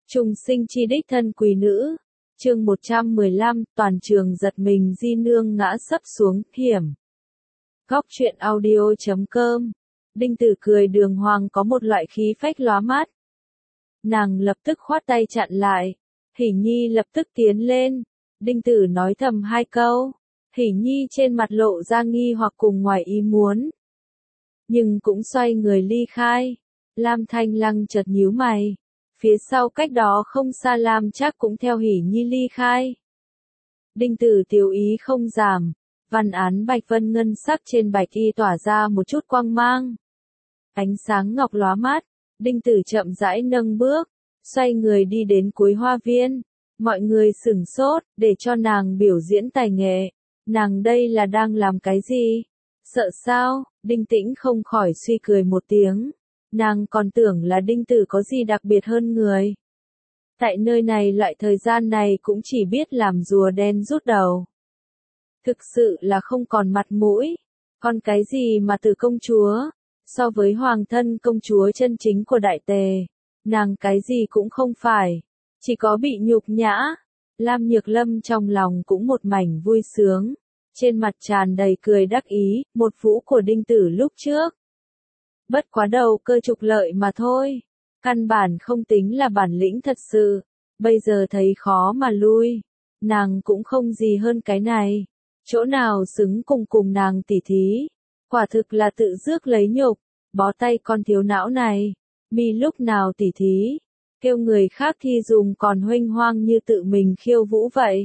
Trùng sinh chi đích thân quý nữ. Chương 115, toàn trường giật mình Di Nương ngã sấp xuống, hiểm. Góc truyện audio.com. Đinh Tử cười đường hoàng có một loại khí phách lóa mắt. Nàng lập tức khoát tay chặn lại. Hỷ Nhi lập tức tiến lên. Đinh Tử nói thầm hai câu. Hỷ Nhi trên mặt lộ ra nghi hoặc cùng ngoài ý muốn. Nhưng cũng xoay người ly khai. Lam Thanh Lăng chợt nhíu mày. Phía sau cách đó không xa Lam Trác cũng theo Hỷ Nhi ly khai. Đinh Tử tiểu ý không giảm. Văn án bạch vân ngân sắc trên bạch y tỏa ra một chút quang mang. Ánh sáng ngọc lóa mắt. Đinh Tử chậm rãi nâng bước. Xoay người đi đến cuối hoa viên. Mọi người sửng sốt, để cho nàng biểu diễn tài nghệ. Nàng đây là đang làm cái gì? Sợ sao? Đinh Tĩnh không khỏi suy cười một tiếng. Nàng còn tưởng là Đinh Tử có gì đặc biệt hơn người. Tại nơi này loại thời gian này cũng chỉ biết làm rùa đen rút đầu. Thực sự là không còn mặt mũi. Còn cái gì mà từ công chúa? So với hoàng thân công chúa chân chính của Đại Tề, nàng cái gì cũng không phải. Chỉ có bị nhục nhã. Lam Nhược Lâm trong lòng cũng một mảnh vui sướng. Trên mặt tràn đầy cười đắc ý, một vũ của Đinh Tử lúc trước. Bất quá đầu cơ trục lợi mà thôi. Căn bản không tính là bản lĩnh thật sự. Bây giờ thấy khó mà lui. Nàng cũng không gì hơn cái này. Chỗ nào xứng cùng nàng tỉ thí. Quả thực là tự rước lấy nhục. Bó tay con thiếu não này. Mi lúc nào tỉ thí. Kêu người khác thi dùng còn huênh hoang như tự mình khiêu vũ vậy.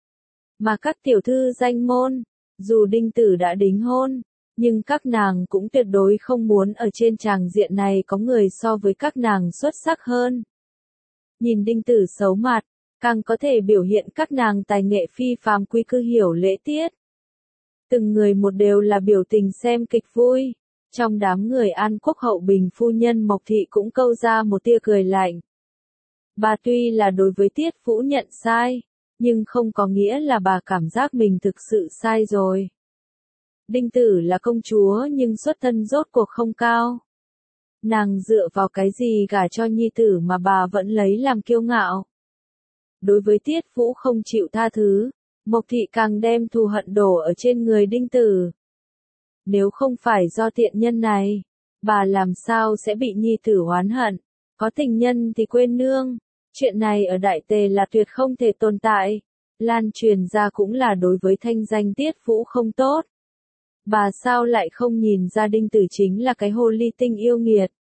Mà các tiểu thư danh môn. Dù Đinh Tử đã đính hôn. Nhưng các nàng cũng tuyệt đối không muốn ở trên tràng diện này có người so với các nàng xuất sắc hơn. Nhìn Đinh Tử xấu mặt, càng có thể biểu hiện các nàng tài nghệ phi phàm quy cư hiểu lễ tiết. Từng người một đều là biểu tình xem kịch vui. Trong đám người An Quốc hậu bình phu nhân Mộc Thị cũng câu ra một tia cười lạnh. Bà tuy là đối với Tiết Vũ nhận sai, nhưng không có nghĩa là bà cảm giác mình thực sự sai rồi. Đinh Tử là công chúa nhưng xuất thân rốt cuộc không cao. Nàng dựa vào cái gì gả cho nhi tử mà bà vẫn lấy làm kiêu ngạo. Đối với Tiết Vũ không chịu tha thứ, Mộc Thị càng đem thù hận đổ ở trên người Đinh Tử. Nếu không phải do tiện nhân này, bà làm sao sẽ bị nhi tử oán hận, có tình nhân thì quên nương. Chuyện này ở Đại Tề là tuyệt không thể tồn tại, lan truyền ra cũng là đối với thanh danh Tiết Vũ không tốt. Bà sao lại không nhìn ra Đinh Tử chính là cái hồ ly tinh yêu nghiệt.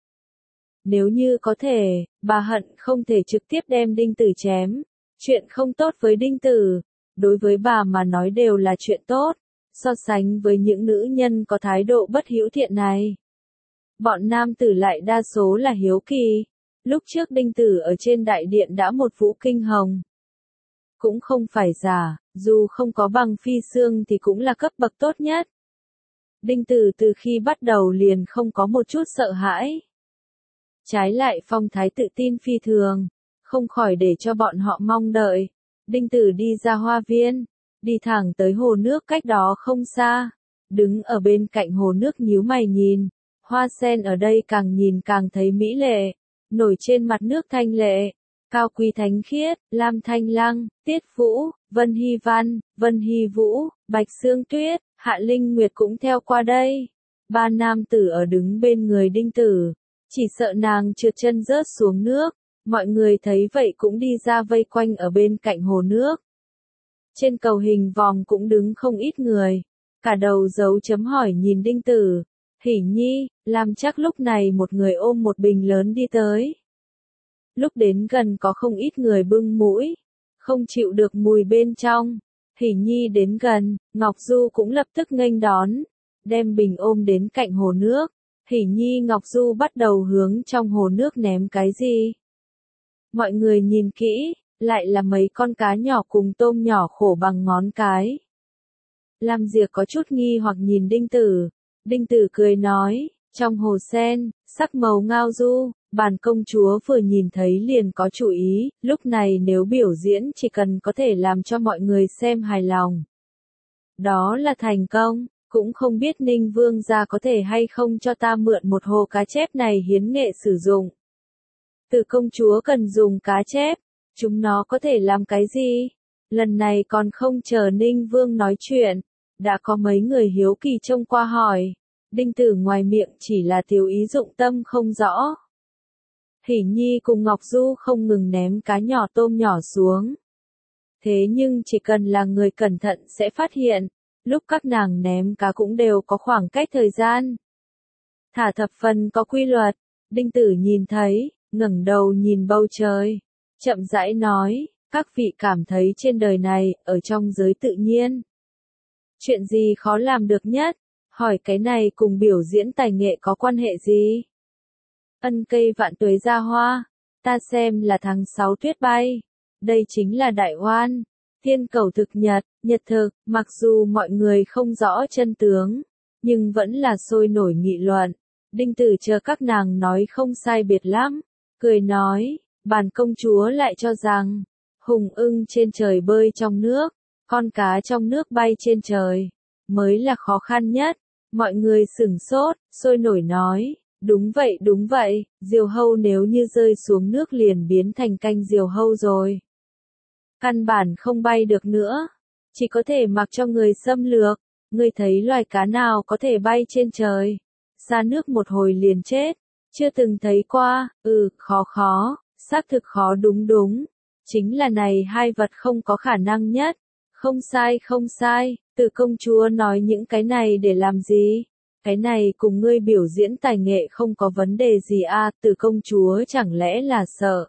Nếu như có thể, bà hận không thể trực tiếp đem Đinh Tử chém. Chuyện không tốt với Đinh Tử, đối với bà mà nói đều là chuyện tốt. So sánh với những nữ nhân có thái độ bất hữu thiện này, bọn nam tử lại đa số là hiếu kỳ. Lúc trước Đinh Tử ở trên đại điện đã một vũ kinh hồng. Cũng không phải giả, dù không có bằng phi xương thì cũng là cấp bậc tốt nhất. Đinh Tử từ khi bắt đầu liền không có một chút sợ hãi. Trái lại phong thái tự tin phi thường, không khỏi để cho bọn họ mong đợi. Đinh Tử đi ra hoa viên, đi thẳng tới hồ nước cách đó không xa. Đứng ở bên cạnh hồ nước nhíu mày nhìn, hoa sen ở đây càng nhìn càng thấy mỹ lệ. Nổi trên mặt nước thanh lệ, cao quý thánh khiết, Lam Thanh Lăng, Tiết Vũ, Vân Hy Văn, Vân Hy Vũ, Bạch Sương Tuyết, Hạ Linh Nguyệt cũng theo qua đây. Ba nam tử ở đứng bên người Đinh Tử, chỉ sợ nàng trượt chân rớt xuống nước. Mọi người thấy vậy cũng đi ra vây quanh ở bên cạnh hồ nước. Trên cầu hình vòm cũng đứng không ít người, cả đầu dấu chấm hỏi nhìn Đinh Tử. Hỷ Nhi, Lam Trác lúc này một người ôm một bình lớn đi tới. Lúc đến gần có không ít người bưng mũi, không chịu được mùi bên trong. Hỷ Nhi đến gần, Ngọc Du cũng lập tức nghênh đón, đem bình ôm đến cạnh hồ nước. Hỷ Nhi Ngọc Du bắt đầu hướng trong hồ nước ném cái gì. Mọi người nhìn kỹ, lại là mấy con cá nhỏ cùng tôm nhỏ khổ bằng ngón cái. Lam Diệp có chút nghi hoặc nhìn Đinh Tử. Đinh Tử cười nói, trong hồ sen, sắc màu ngao du, bản công chúa vừa nhìn thấy liền có chủ ý, lúc này nếu biểu diễn chỉ cần có thể làm cho mọi người xem hài lòng. Đó là thành công, cũng không biết Ninh Vương gia có thể hay không cho ta mượn một hồ cá chép này hiến nghệ sử dụng. Từ công chúa cần dùng cá chép, chúng nó có thể làm cái gì? Lần này còn không chờ Ninh Vương nói chuyện, đã có mấy người hiếu kỳ trông qua hỏi. Đinh Tử ngoài miệng chỉ là thiếu ý dụng tâm không rõ. Hỷ Nhi cùng Ngọc Du không ngừng ném cá nhỏ tôm nhỏ xuống. Thế nhưng chỉ cần là người cẩn thận sẽ phát hiện, lúc các nàng ném cá cũng đều có khoảng cách thời gian. Thả thập phần có quy luật, Đinh Tử nhìn thấy, ngẩng đầu nhìn bầu trời, chậm rãi nói, các vị cảm thấy trên đời này, ở trong giới tự nhiên. Chuyện gì khó làm được nhất? Hỏi cái này cùng biểu diễn tài nghệ có quan hệ gì? Ân cây vạn tuế ra hoa, ta xem là tháng 6 tuyết bay. Đây chính là đại oan, thiên cầu thực nhật, nhật thực, mặc dù mọi người không rõ chân tướng, nhưng vẫn là sôi nổi nghị luận. Đinh Tử chờ các nàng nói không sai biệt lắm, cười nói, bản công chúa lại cho rằng, hùng ưng trên trời bơi trong nước, con cá trong nước bay trên trời, mới là khó khăn nhất. Mọi người sửng sốt, sôi nổi nói, đúng vậy, diều hâu nếu như rơi xuống nước liền biến thành canh diều hâu rồi. Căn bản không bay được nữa, chỉ có thể mặc cho người xâm lược. Ngươi thấy loài cá nào có thể bay trên trời, ra nước một hồi liền chết, chưa từng thấy qua, khó, xác thực khó đúng, chính là này hai vật không có khả năng nhất. Không sai, Từ công chúa nói những cái này để làm gì? Cái này cùng ngươi biểu diễn tài nghệ không có vấn đề gì à, Từ công chúa chẳng lẽ là sợ.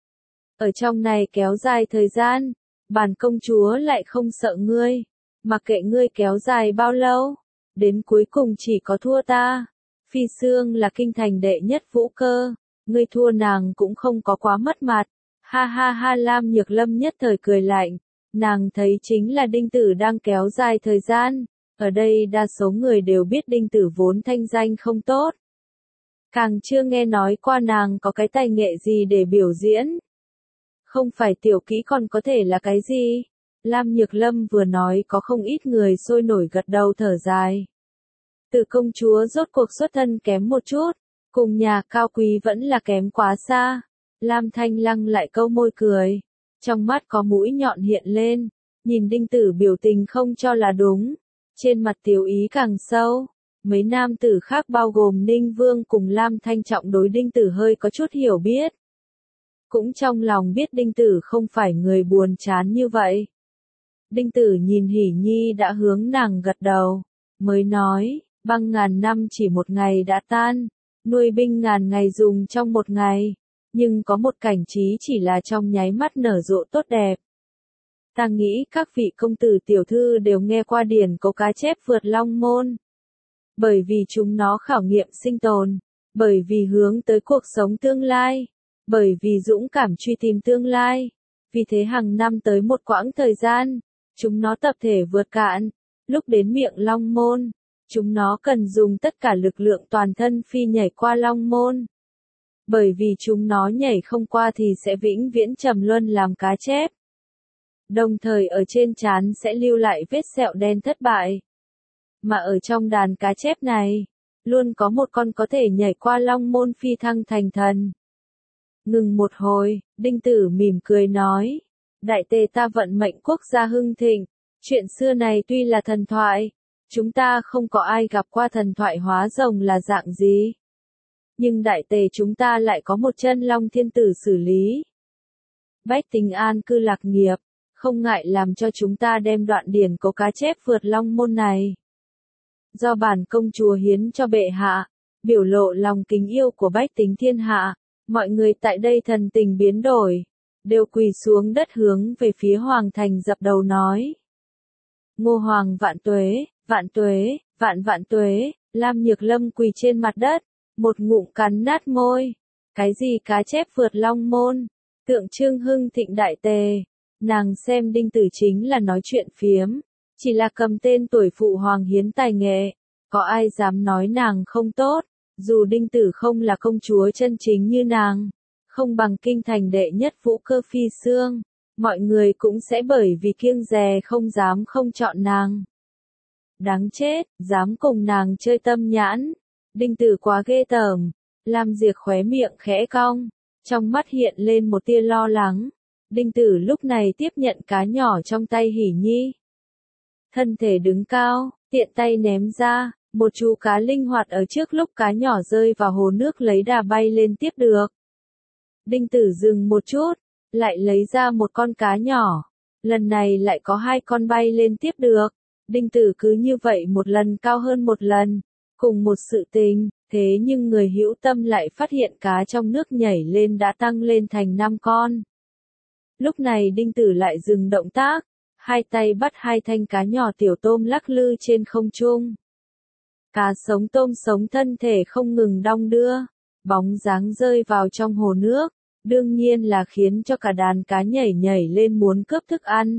Ở trong này kéo dài thời gian, bản công chúa lại không sợ ngươi, mặc kệ ngươi kéo dài bao lâu, đến cuối cùng chỉ có thua ta. Phi Sương là kinh thành đệ nhất vũ cơ, ngươi thua nàng cũng không có quá mất mặt. Ha ha ha, Lam Nhược Lâm nhất thời cười lạnh, nàng thấy chính là Đinh Tử đang kéo dài thời gian. Ở đây đa số người đều biết Đinh Tử vốn thanh danh không tốt. Càng chưa nghe nói qua nàng có cái tài nghệ gì để biểu diễn. Không phải tiểu kỹ còn có thể là cái gì? Lam Nhược Lâm vừa nói có không ít người sôi nổi gật đầu thở dài. Từ công chúa rốt cuộc xuất thân kém một chút, cùng nhà cao quý vẫn là kém quá xa. Lam Thanh Lăng lại câu môi cười, trong mắt có mũi nhọn hiện lên, nhìn Đinh Tử biểu tình không cho là đúng, trên mặt tiểu ý càng sâu. Mấy nam tử khác bao gồm Ninh Vương cùng Lam Thanh Trọng đối Đinh Tử hơi có chút hiểu biết. Cũng trong lòng biết Đinh Tử không phải người buồn chán như vậy. Đinh Tử nhìn Hỷ Nhi đã hướng nàng gật đầu, mới nói, băng ngàn năm chỉ một ngày đã tan, nuôi binh ngàn ngày dùng trong một ngày, nhưng có một cảnh trí chỉ là trong nháy mắt nở rộ tốt đẹp. Ta nghĩ các vị công tử tiểu thư đều nghe qua điển có cá chép vượt long môn. Bởi vì chúng nó khảo nghiệm sinh tồn, bởi vì hướng tới cuộc sống tương lai, bởi vì dũng cảm truy tìm tương lai. Vì thế hàng năm tới một quãng thời gian, chúng nó tập thể vượt cạn, lúc đến miệng long môn, chúng nó cần dùng tất cả lực lượng toàn thân phi nhảy qua long môn. Bởi vì chúng nó nhảy không qua thì sẽ vĩnh viễn trầm luân làm cá chép. Đồng thời ở trên trán sẽ lưu lại vết sẹo đen thất bại. Mà ở trong đàn cá chép này, luôn có một con có thể nhảy qua long môn phi thăng thành thần. Ngừng một hồi, Đinh Tử mỉm cười nói, đại tề ta vận mệnh quốc gia hưng thịnh, chuyện xưa này tuy là thần thoại, chúng ta không có ai gặp qua thần thoại hóa rồng là dạng gì. Nhưng đại tề chúng ta lại có một chân long thiên tử xử lý. Bách tính an cư lạc nghiệp, không ngại làm cho chúng ta đem đoạn điển có cá chép vượt long môn này. Do bản công chúa hiến cho bệ hạ, biểu lộ lòng kính yêu của bách tính thiên hạ, mọi người tại đây thần tình biến đổi, đều quỳ xuống đất hướng về phía hoàng thành dập đầu nói. Ngô Hoàng vạn tuế, vạn tuế, Lam Nhược Lâm quỳ trên mặt đất, một ngụm cắn nát môi. Cái gì cá chép vượt long môn, tượng trưng hưng thịnh đại tề. Nàng xem Đinh Tử chính là nói chuyện phiếm, chỉ là cầm tên tuổi phụ hoàng hiến tài nghệ, có ai dám nói nàng không tốt, dù Đinh Tử không là công chúa chân chính như nàng, không bằng kinh thành đệ nhất vũ cơ Phi Sương, mọi người cũng sẽ bởi vì kiêng dè không dám không chọn nàng. Đáng chết, dám cùng nàng chơi tâm nhãn, Đinh Tử quá ghê tởm. Lam Diệc khóe miệng khẽ cong, Trong mắt hiện lên một tia lo lắng. Đinh Tử lúc này tiếp nhận cá nhỏ trong tay Hỷ Nhi. Thân thể đứng cao, tiện tay ném ra, một chú cá linh hoạt ở trước lúc cá nhỏ rơi vào hồ nước lấy đà bay lên tiếp được. Đinh Tử dừng một chút, lại lấy ra một con cá nhỏ. Lần này lại có 2 con bay lên tiếp được. Đinh Tử cứ như vậy một lần cao hơn một lần. Cùng một sự tình, thế nhưng người hữu tâm lại phát hiện cá trong nước nhảy lên đã tăng lên thành 5 con. Lúc này Đinh Tử lại dừng động tác, 2 tay bắt 2 thanh cá nhỏ tiểu tôm lắc lư trên không trung. Cá sống tôm sống thân thể không ngừng đong đưa, bóng dáng rơi vào trong hồ nước, đương nhiên là khiến cho cả đàn cá nhảy nhảy lên muốn cướp thức ăn.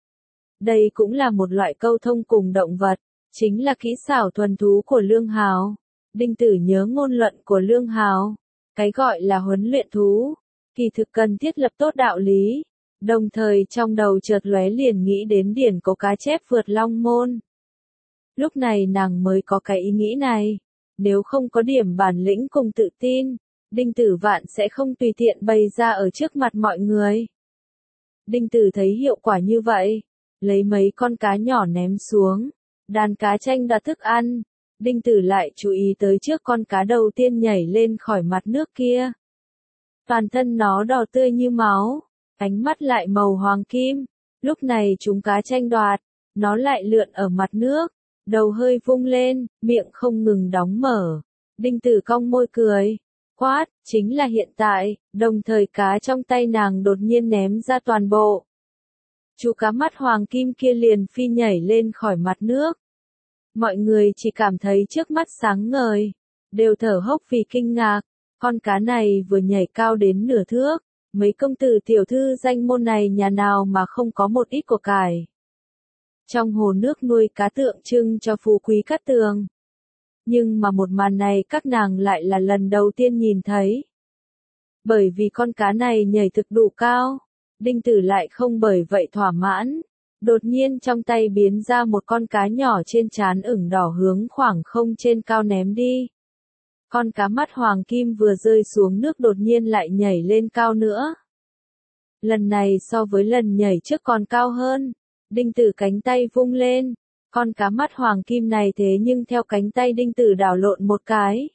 Đây cũng là một loại câu thông cùng động vật, chính là kỹ xảo thuần thú của Lương Hào. Đinh Tử nhớ ngôn luận của Lương Hào, cái gọi là huấn luyện thú, kỳ thực cần thiết lập tốt đạo lý, đồng thời trong đầu chợt lóe liền nghĩ đến điển có cá chép vượt long môn. Lúc này nàng mới có cái ý nghĩ này, nếu không có điểm bản lĩnh cùng tự tin, Đinh Tử Vạn sẽ không tùy tiện bày ra ở trước mặt mọi người. Đinh Tử thấy hiệu quả như vậy, lấy mấy con cá nhỏ ném xuống, đàn cá tranh đoạt thức ăn. Đinh Tử lại chú ý tới trước con cá đầu tiên nhảy lên khỏi mặt nước kia. Toàn thân nó đỏ tươi như máu, ánh mắt lại màu hoàng kim. Lúc này chúng cá tranh đoạt, nó lại lượn ở mặt nước, đầu hơi vung lên, miệng không ngừng đóng mở. Đinh Tử cong môi cười, quát, chính là hiện tại, đồng thời cá trong tay nàng đột nhiên ném ra toàn bộ. Chú cá mắt hoàng kim kia liền phi nhảy lên khỏi mặt nước. Mọi người chỉ cảm thấy trước mắt sáng ngời, đều thở hốc vì kinh ngạc, con cá này vừa nhảy cao đến nửa thước, mấy công tử tiểu thư danh môn này nhà nào mà không có một ít của cải. Trong hồ nước nuôi cá tượng trưng cho phú quý cát tường. Nhưng mà một màn này các nàng lại là lần đầu tiên nhìn thấy. Bởi vì con cá này nhảy thực đủ cao, Đinh Tử lại không bởi vậy thỏa mãn. Đột nhiên trong tay biến ra một con cá nhỏ trên trán ửng đỏ hướng khoảng không trên cao ném đi. Con cá mắt hoàng kim vừa rơi xuống nước đột nhiên lại nhảy lên cao nữa. Lần này so với lần nhảy trước còn cao hơn. Đinh Tử cánh tay vung lên. Con cá mắt hoàng kim này thế nhưng theo cánh tay Đinh Tử đảo lộn một cái.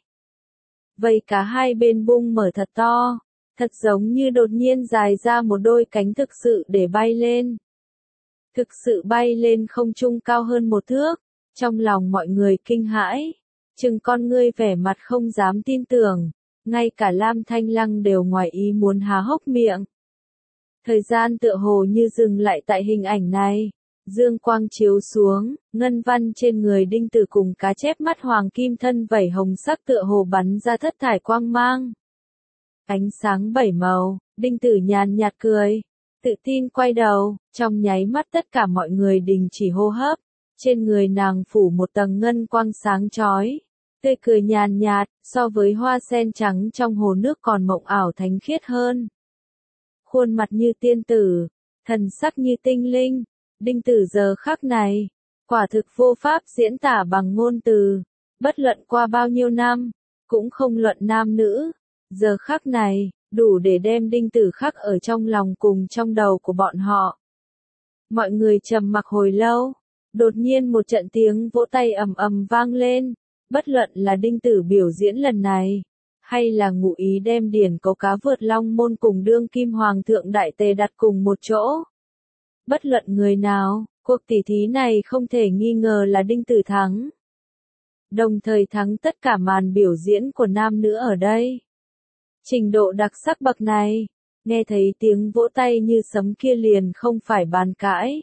Vây cá hai bên bung mở thật to. Thật giống như đột nhiên dài ra một đôi cánh thực sự để bay lên. Thực sự bay lên không trung cao hơn một thước, trong lòng mọi người kinh hãi, chừng con ngươi vẻ mặt không dám tin tưởng, ngay cả Lam Thanh Lăng đều ngoài ý muốn há hốc miệng. Thời gian tựa hồ như dừng lại tại hình ảnh này, dương quang chiếu xuống, ngân văn trên người Đinh Tử cùng cá chép mắt hoàng kim thân vảy hồng sắc tựa hồ bắn ra thất thải quang mang. Ánh sáng bảy màu, Đinh Tử nhàn nhạt cười. Tự tin quay đầu, trong nháy mắt tất cả mọi người đình chỉ hô hấp, trên người nàng phủ một tầng ngân quang sáng chói, tươi cười nhàn nhạt, so với hoa sen trắng trong hồ nước còn mộng ảo thánh khiết hơn. Khuôn mặt như tiên tử, thần sắc như tinh linh, Đinh Tử giờ khắc này, quả thực vô pháp diễn tả bằng ngôn từ, bất luận qua bao nhiêu năm, cũng không luận nam nữ, giờ khắc này đủ để đem Đinh Tử khắc ở trong lòng cùng trong đầu của bọn họ. Mọi người trầm mặc hồi lâu, đột nhiên một trận tiếng vỗ tay ầm ầm vang lên, bất luận là Đinh Tử biểu diễn lần này, hay là ngụ ý đem điển cấu cá vượt long môn cùng đương kim hoàng thượng đại tề đặt cùng một chỗ. Bất luận người nào, cuộc tỷ thí này không thể nghi ngờ là Đinh Tử thắng. Đồng thời thắng tất cả màn biểu diễn của nam nữ ở đây. Trình độ đặc sắc bậc này, nghe thấy tiếng vỗ tay như sấm kia liền không phải bàn cãi.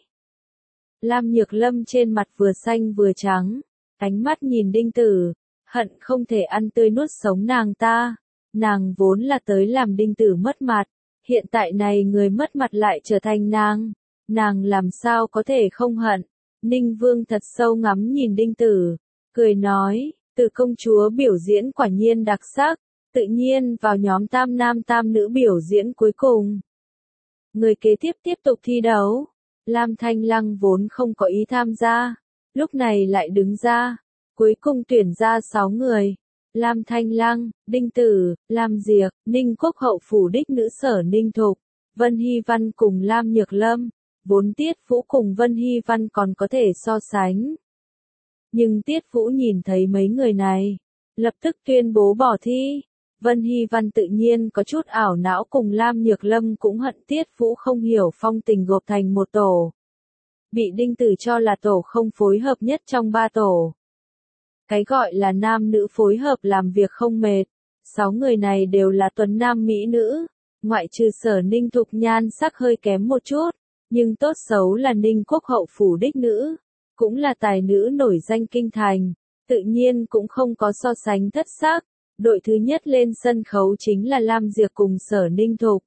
Lam Nhược Lâm trên mặt vừa xanh vừa trắng, ánh mắt nhìn Đinh Tử, hận không thể ăn tươi nuốt sống nàng ta. Nàng vốn là tới làm Đinh Tử mất mặt, hiện tại này người mất mặt lại trở thành nàng làm sao có thể không hận. Ninh Vương thật sâu ngắm nhìn Đinh Tử, cười nói, Từ công chúa biểu diễn quả nhiên đặc sắc. Tự nhiên vào nhóm tam nam tam nữ biểu diễn cuối cùng. Người kế tiếp tục thi đấu. Lam Thanh Lăng vốn không có ý tham gia, lúc này lại đứng ra, cuối cùng tuyển ra 6 người. Lam Thanh Lăng, Đinh Tử, Lam Diệc, Ninh Quốc hậu phủ đích nữ Sở Ninh Thục, Vân Hy Văn cùng Lam Nhược Lâm, vốn Tiết Vũ cùng Vân Hy Văn còn có thể so sánh. Nhưng Tiết Vũ nhìn thấy mấy người này, lập tức tuyên bố bỏ thi. Vân Hy Văn tự nhiên có chút ảo não cùng Lam Nhược Lâm cũng hận Tiết Vũ không hiểu phong tình gộp thành một tổ. Bị Đinh Tử cho là tổ không phối hợp nhất trong ba tổ. Cái gọi là nam nữ phối hợp làm việc không mệt. 6 người này đều là tuấn nam mỹ nữ, ngoại trừ Sở Ninh Thục nhan sắc hơi kém một chút, nhưng tốt xấu là Ninh Quốc hậu phủ đích nữ, cũng là tài nữ nổi danh kinh thành, tự nhiên cũng không có so sánh thất sắc. Đội thứ nhất lên sân khấu chính là Lam Diệc cùng Sở Ninh Thục.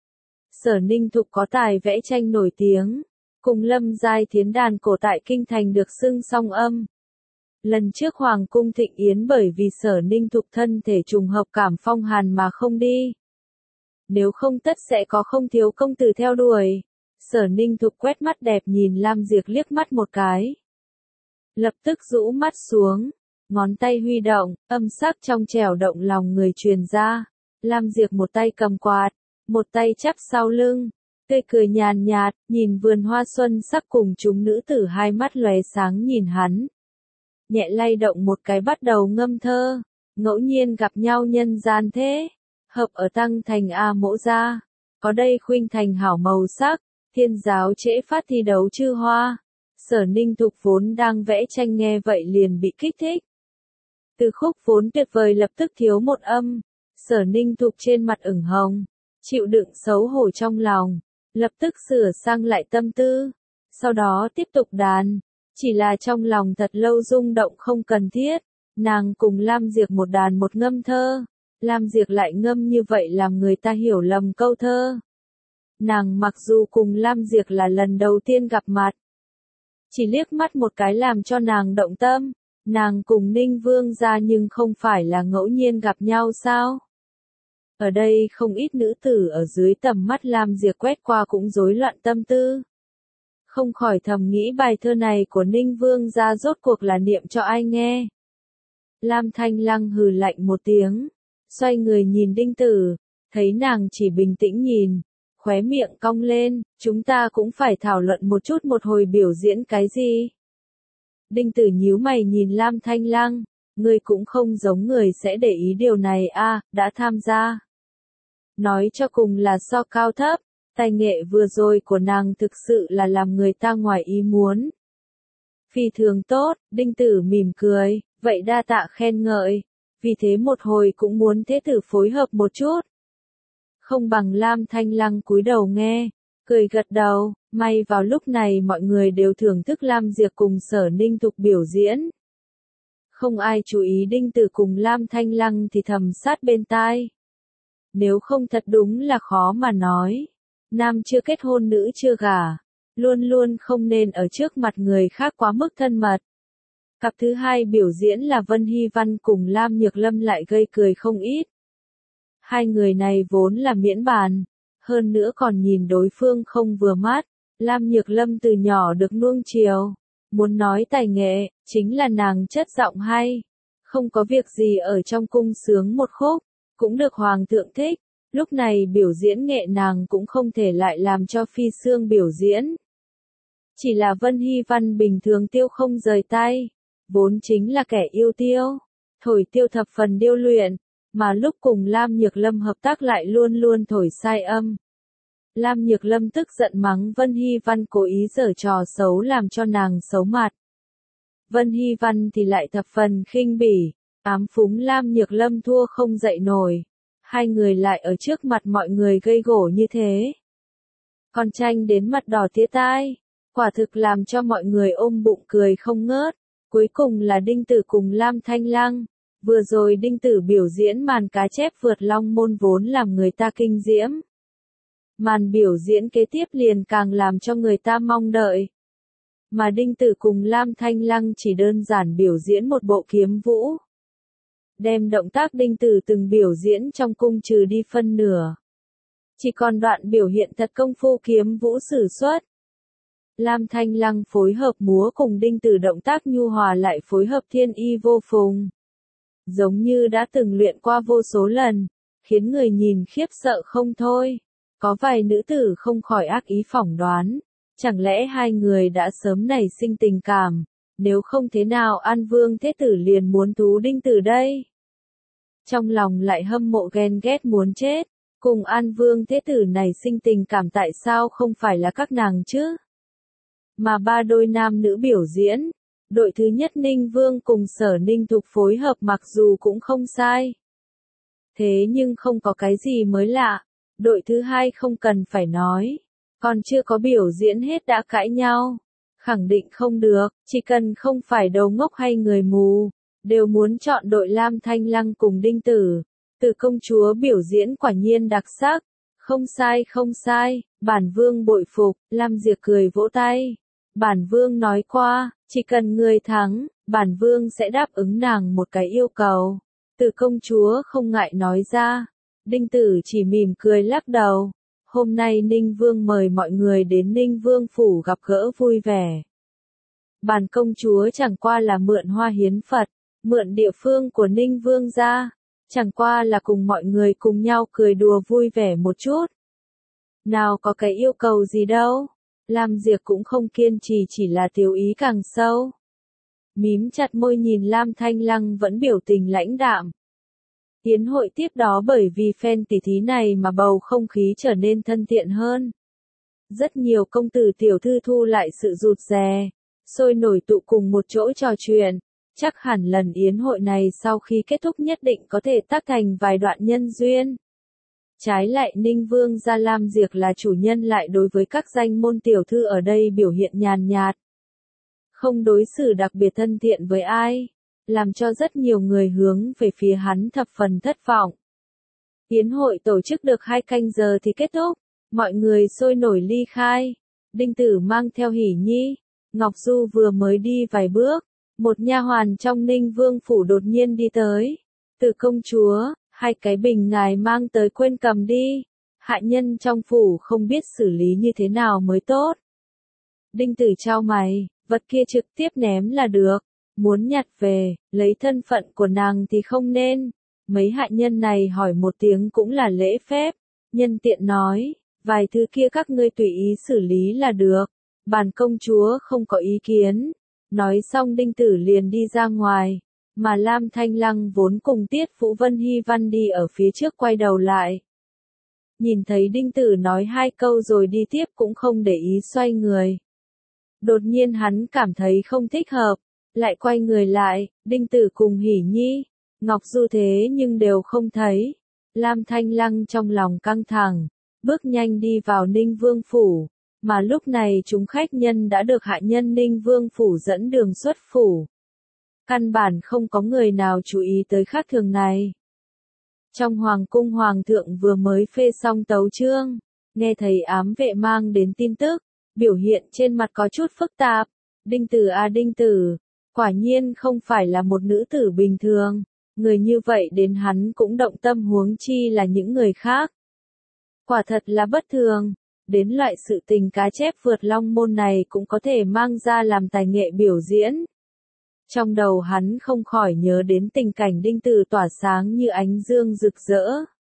Sở Ninh Thục có tài vẽ tranh nổi tiếng, cùng Lâm Giai Thiến đàn cổ tại kinh thành được xưng song âm. Lần trước Hoàng cung thịnh yến bởi vì Sở Ninh Thục thân thể trùng hợp cảm phong hàn mà không đi. Nếu không tất sẽ có không thiếu công tử theo đuổi. Sở Ninh Thục quét mắt đẹp nhìn Lam Diệc liếc mắt một cái. Lập tức rũ mắt xuống, ngón tay huy động, âm sắc trong trẻo động lòng người truyền ra. Lam Diệc một tay cầm quạt, một tay chắp sau lưng, tươi cười nhàn nhạt, nhìn vườn hoa xuân sắc cùng chúng nữ tử hai mắt lóe sáng nhìn hắn. Nhẹ lay động một cái bắt đầu ngâm thơ, ngẫu nhiên gặp nhau nhân gian thế, hợp ở tăng thành A mỗ gia, có đây khuynh thành hảo màu sắc, thiên giáo trễ phát thi đấu chư hoa. Sở Ninh Thục vốn đang vẽ tranh nghe vậy liền bị kích thích. Từ khúc vốn tuyệt vời lập tức thiếu một âm, Sở Ninh Thục trên mặt ửng hồng, chịu đựng xấu hổ trong lòng, lập tức sửa sang lại tâm tư, sau đó tiếp tục đàn. Chỉ là trong lòng thật lâu rung động không cần thiết, nàng cùng Lam Diệc một đàn một ngâm thơ, Lam Diệc lại ngâm như vậy làm người ta hiểu lầm câu thơ. Nàng mặc dù cùng Lam Diệc là lần đầu tiên gặp mặt, chỉ liếc mắt một cái làm cho nàng động tâm, nàng cùng Ninh Vương gia nhưng không phải là ngẫu nhiên gặp nhau sao? Ở đây không ít nữ tử ở dưới tầm mắt Lam Diệc quét qua cũng rối loạn tâm tư. Không khỏi thầm nghĩ bài thơ này của Ninh Vương gia rốt cuộc là niệm cho ai nghe. Lam Thanh Lăng hừ lạnh một tiếng, xoay người nhìn Đinh Tử, thấy nàng chỉ bình tĩnh nhìn, khóe miệng cong lên, chúng ta cũng phải thảo luận một chút một hồi biểu diễn cái gì. Đinh Tử nhíu mày nhìn Lam Thanh Lăng, ngươi cũng không giống người sẽ để ý điều này a, đã tham gia. Nói cho cùng là so cao thấp. Tài nghệ vừa rồi của nàng thực sự là làm người ta ngoài ý muốn. Phi thường tốt, Đinh Tử mỉm cười, vậy đa tạ khen ngợi, vì thế một hồi cũng muốn thế tử phối hợp một chút. Không bằng Lam Thanh Lăng cúi đầu nghe, cười gật đầu, may vào lúc này mọi người đều thưởng thức Lam Diệc cùng Sở Ninh Thục biểu diễn. Không ai chú ý Đinh Tử cùng Lam Thanh Lăng thì thầm sát bên tai. Nếu không thật đúng là khó mà nói. Nam chưa kết hôn nữ chưa gả, luôn luôn không nên ở trước mặt người khác quá mức thân mật. Cặp thứ hai biểu diễn là Vân Hy Văn cùng Lam Nhược Lâm lại gây cười không ít. Hai người này vốn là miễn bàn, hơn nữa còn nhìn đối phương không vừa mắt. Lam Nhược Lâm từ nhỏ được nuông chiều, muốn nói tài nghệ, chính là nàng chất giọng hay. Không có việc gì ở trong cung sướng một khúc, cũng được hoàng thượng thích. Lúc này biểu diễn nghệ nàng cũng không thể lại làm cho Phi Sương biểu diễn. Chỉ là Vân Hy Văn bình thường tiêu không rời tay, vốn chính là kẻ yêu tiêu, thổi tiêu thập phần điêu luyện, mà lúc cùng Lam Nhược Lâm hợp tác lại luôn luôn thổi sai âm. Lam Nhược Lâm tức giận mắng Vân Hy Văn cố ý giở trò xấu làm cho nàng xấu mặt. Vân Hy Văn thì lại thập phần khinh bỉ, ám phúng Lam Nhược Lâm thua không dậy nổi. Hai người lại ở trước mặt mọi người gây gổ như thế. Còn tranh đến mặt đỏ tía tai, quả thực làm cho mọi người ôm bụng cười không ngớt. Cuối cùng là Đinh Tử cùng Lam Thanh Lăng. Vừa rồi Đinh Tử biểu diễn màn cá chép vượt long môn vốn làm người ta kinh diễm. Màn biểu diễn kế tiếp liền càng làm cho người ta mong đợi. Mà Đinh Tử cùng Lam Thanh Lăng chỉ đơn giản biểu diễn một bộ kiếm vũ. Đem động tác Đinh Tử từng biểu diễn trong cung trừ đi phân nửa. Chỉ còn đoạn biểu hiện thật công phu kiếm vũ sử xuất. Lam Thanh Lăng phối hợp múa cùng Đinh Tử động tác nhu hòa lại phối hợp thiên y vô phùng. giống như đã từng luyện qua vô số lần, khiến người nhìn khiếp sợ không thôi. Có vài nữ tử không khỏi ác ý phỏng đoán, chẳng lẽ hai người đã sớm nảy sinh tình cảm, nếu không thế nào An Vương Thế Tử liền muốn thú Đinh Tử đây? Trong lòng lại hâm mộ ghen ghét muốn chết, cùng An Vương Thế Tử này sinh tình cảm tại sao không phải là các nàng chứ? Mà ba đôi nam nữ biểu diễn, đội thứ nhất Ninh Vương cùng Sở Ninh Thục phối hợp mặc dù cũng không sai. Thế nhưng không có cái gì mới lạ, đội thứ hai không cần phải nói, còn chưa có biểu diễn hết đã cãi nhau. Khẳng định không được, chỉ cần không phải đầu ngốc hay người mù, đều muốn chọn đội Lam Thanh Lăng cùng Đinh Tử. Từ công chúa biểu diễn quả nhiên đặc sắc, không sai không sai, bản vương bội phục, Lam Diệp cười vỗ tay. Bản vương nói qua, chỉ cần người thắng, bản vương sẽ đáp ứng nàng một cái yêu cầu. Từ công chúa không ngại nói ra, Đinh Tử chỉ mỉm cười lắc đầu. Hôm nay Ninh Vương mời mọi người đến Ninh Vương phủ gặp gỡ vui vẻ. Bản công chúa chẳng qua là mượn hoa hiến Phật, mượn địa phương của Ninh Vương ra, chẳng qua là cùng mọi người cùng nhau cười đùa vui vẻ một chút. Nào có cái yêu cầu gì đâu, Lam Diệp cũng không kiên trì, chỉ là tiểu ý càng sâu. Mím chặt môi nhìn Lam Thanh Lăng vẫn biểu tình lãnh đạm. Yến hội tiếp đó bởi vì phen tỉ thí này mà bầu không khí trở nên thân thiện hơn. Rất nhiều công tử tiểu thư thu lại sự rụt rè, sôi nổi tụ cùng một chỗ trò chuyện. Chắc hẳn lần yến hội này sau khi kết thúc nhất định có thể tác thành vài đoạn nhân duyên. Trái lại Ninh Vương gia Lam Diệp là chủ nhân lại đối với các danh môn tiểu thư ở đây biểu hiện nhàn nhạt. Không đối xử đặc biệt thân thiện với ai, làm cho rất nhiều người hướng về phía hắn thập phần thất vọng. Yến hội tổ chức được 2 canh giờ thì kết thúc, mọi người sôi nổi ly khai. Đinh Tử mang theo Hỷ Nhi, Ngọc Du vừa mới đi vài bước, một nha hoàn trong Ninh Vương phủ đột nhiên đi tới. Từ công chúa, 2 cái bình ngài mang tới quên cầm đi, hạ nhân trong phủ không biết xử lý như thế nào mới tốt. Đinh Tử chau mày, vật kia trực tiếp ném là được, muốn nhặt về, lấy thân phận của nàng thì không nên. Mấy hạ nhân này hỏi một tiếng cũng là lễ phép, nhân tiện nói, vài thứ kia các ngươi tùy ý xử lý là được, bản công chúa không có ý kiến. Nói xong Đinh Tử liền đi ra ngoài, mà Lam Thanh Lăng vốn cùng Tiết Vũ Vân Hy Văn đi ở phía trước quay đầu lại. Nhìn thấy Đinh Tử nói 2 câu rồi đi tiếp cũng không để ý xoay người. Đột nhiên hắn cảm thấy không thích hợp, lại quay người lại, Đinh Tử cùng Hỷ Nhi, Ngọc Du thế nhưng đều không thấy. Lam Thanh Lăng trong lòng căng thẳng, bước nhanh đi vào Ninh Vương phủ, mà lúc này chúng khách nhân đã được hạ nhân Ninh Vương phủ dẫn đường xuất phủ. Căn bản không có người nào chú ý tới khác thường này. Trong hoàng cung hoàng thượng vừa mới phê xong tấu chương, nghe thấy ám vệ mang đến tin tức, biểu hiện trên mặt có chút phức tạp. Đinh Tử à Đinh Tử, quả nhiên không phải là một nữ tử bình thường, người như vậy đến hắn cũng động tâm huống chi là những người khác. Quả thật là bất thường, đến loại sự tình cá chép vượt long môn này cũng có thể mang ra làm tài nghệ biểu diễn. Trong đầu hắn không khỏi nhớ đến tình cảnh Đinh Tử tỏa sáng như ánh dương rực rỡ.